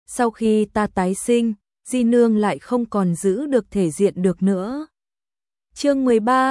sau khi ta tái sinh, Di Nương lại không còn giữ được thể diện được nữa. Chương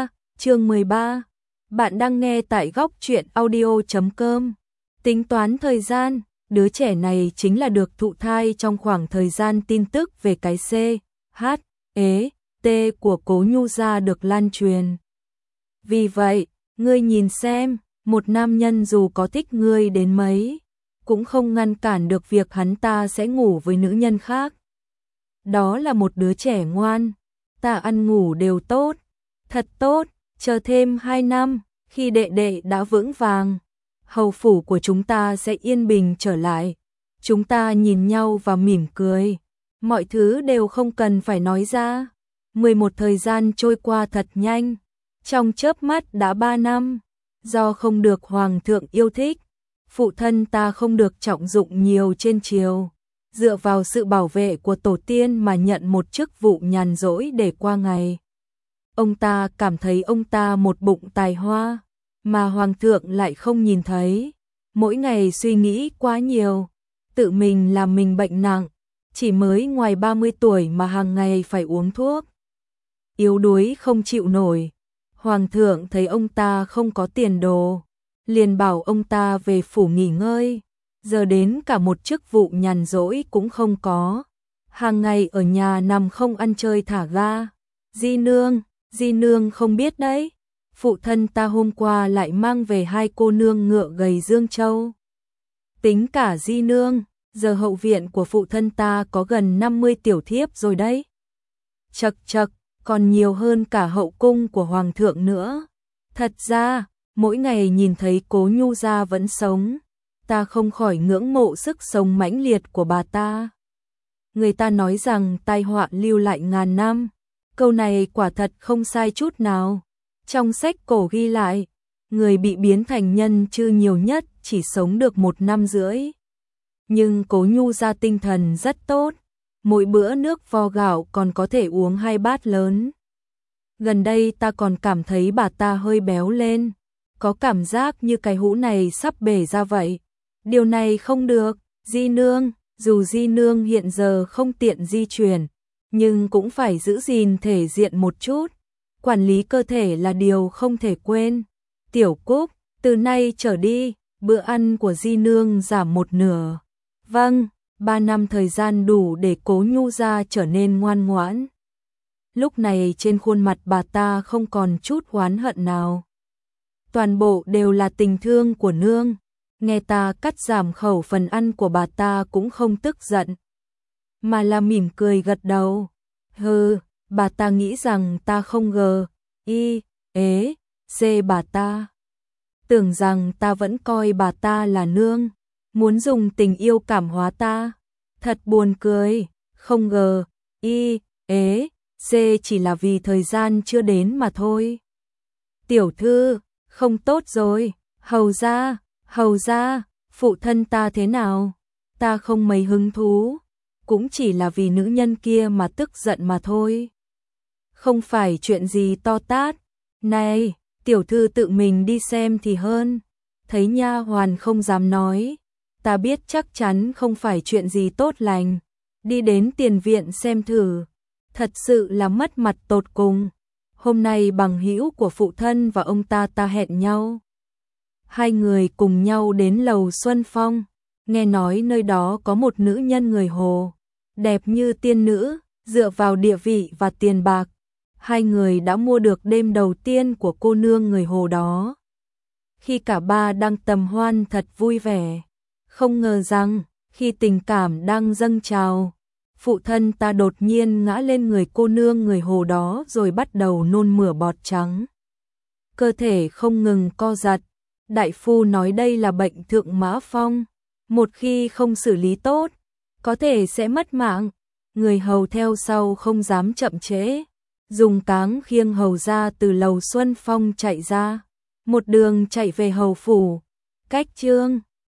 13, bạn đang nghe tại góc truyện audio.com. Tính toán thời gian, đứa trẻ này chính là được thụ thai trong khoảng thời gian tin tức về cái C, H, E, T của Cố Nhu gia được lan truyền. Vì vậy, ngươi nhìn xem, một nam nhân dù có thích ngươi đến mấy, cũng không ngăn cản được việc hắn ta sẽ ngủ với nữ nhân khác. Đó là một đứa trẻ ngoan, ta ăn ngủ đều tốt, thật tốt, chờ thêm 2 năm, khi đệ đệ đã vững vàng, hầu phủ của chúng ta sẽ yên bình trở lại. Chúng ta nhìn nhau và mỉm cười, mọi thứ đều không cần phải nói ra. 11 thời gian trôi qua thật nhanh, trong chớp mắt đã 3 năm, do không được hoàng thượng yêu thích, phụ thân ta không được trọng dụng nhiều trên triều, dựa vào sự bảo vệ của tổ tiên mà nhận một chức vụ nhàn rỗi để qua ngày. Ông ta cảm thấy ông ta một bụng tài hoa, mà hoàng thượng lại không nhìn thấy, mỗi ngày suy nghĩ quá nhiều, tự mình làm mình bệnh nặng, chỉ mới ngoài 30 tuổi mà hàng ngày phải uống thuốc. Yếu đuối không chịu nổi, hoàng thượng thấy ông ta không có tiền đồ, liền bảo ông ta về phủ nghỉ ngơi, giờ đến cả một chức vụ nhàn rỗi cũng không có, hàng ngày ở nhà nằm không ăn chơi thả ga. Di Nương không biết đấy, phụ thân ta hôm qua lại mang về 2 cô nương ngựa gầy Dương Châu. Tính cả Di Nương, giờ hậu viện của phụ thân ta có gần 50 tiểu thiếp rồi đấy. Chậc chậc, còn nhiều hơn cả hậu cung của hoàng thượng nữa. Thật ra, mỗi ngày nhìn thấy Cố Nhu gia vẫn sống, ta không khỏi ngưỡng mộ sức sống mãnh liệt của bà ta. Người ta nói rằng tai họa lưu lại ngàn năm, câu này quả thật không sai chút nào. Trong sách cổ ghi lại, người bị biến thành nhân chư nhiều nhất chỉ sống được 1 năm rưỡi. Nhưng Cố Nhu gia tinh thần rất tốt, mỗi bữa nước vo gạo còn có thể uống 2 bát lớn. Gần đây ta còn cảm thấy bà ta hơi béo lên, có cảm giác như cái hũ này sắp bể ra vậy. Điều này không được, Di Nương, dù Di Nương hiện giờ không tiện di chuyển, nhưng cũng phải giữ gìn thể diện một chút. Quản lý cơ thể là điều không thể quên. Tiểu Cúc, từ nay trở đi, bữa ăn của Di Nương giảm 1/2. Vâng, 3 năm thời gian đủ để Cố Nhu gia trở nên ngoan ngoãn. Lúc này trên khuôn mặt bà ta không còn chút oán hận nào. Toàn bộ đều là tình thương của nương. Nghe ta cắt giảm khẩu phần ăn của bà ta cũng không tức giận, mà là mỉm cười gật đầu. Hừ, bà ta nghĩ rằng ta không ê bà ta. Tưởng rằng ta vẫn coi bà ta là nương, muốn dùng tình yêu cảm hóa ta. Thật buồn cười, không chỉ là vì thời gian chưa đến mà thôi. Tiểu thư, không tốt rồi, hầu ra, phụ thân ta thế nào? Ta không mấy hứng thú, cũng chỉ là vì nữ nhân kia mà tức giận mà thôi. Không phải chuyện gì to tát. Này, tiểu thư tự mình đi xem thì hơn. Thấy nha hoàn không dám nói, ta biết chắc chắn không phải chuyện gì tốt lành. Đi đến tiền viện xem thử, thật sự là mất mặt tột cùng. Hôm nay bằng hữu của phụ thân và ông ta hẹn nhau. 2 người cùng nhau đến lầu Xuân Phong, nghe nói nơi đó có một nữ nhân người Hồ, đẹp như tiên nữ, dựa vào địa vị và tiền bạc, 2 người đã mua được đêm đầu tiên của cô nương người Hồ đó. Khi cả ba đang tầm hoan thật vui vẻ, không ngờ rằng, khi tình cảm đang dâng trào, phụ thân ta đột nhiên ngã lên người cô nương người Hồ đó rồi bắt đầu nôn mửa bọt trắng. Cơ thể không ngừng co giật, đại phu nói đây là bệnh thượng mã phong, một khi không xử lý tốt, có thể sẽ mất mạng. Người hầu theo sau không dám chậm trễ, dùng cáng khiêng hầu ra từ lầu Xuân Phong chạy ra, một đường chạy về hầu phủ. Cách Trương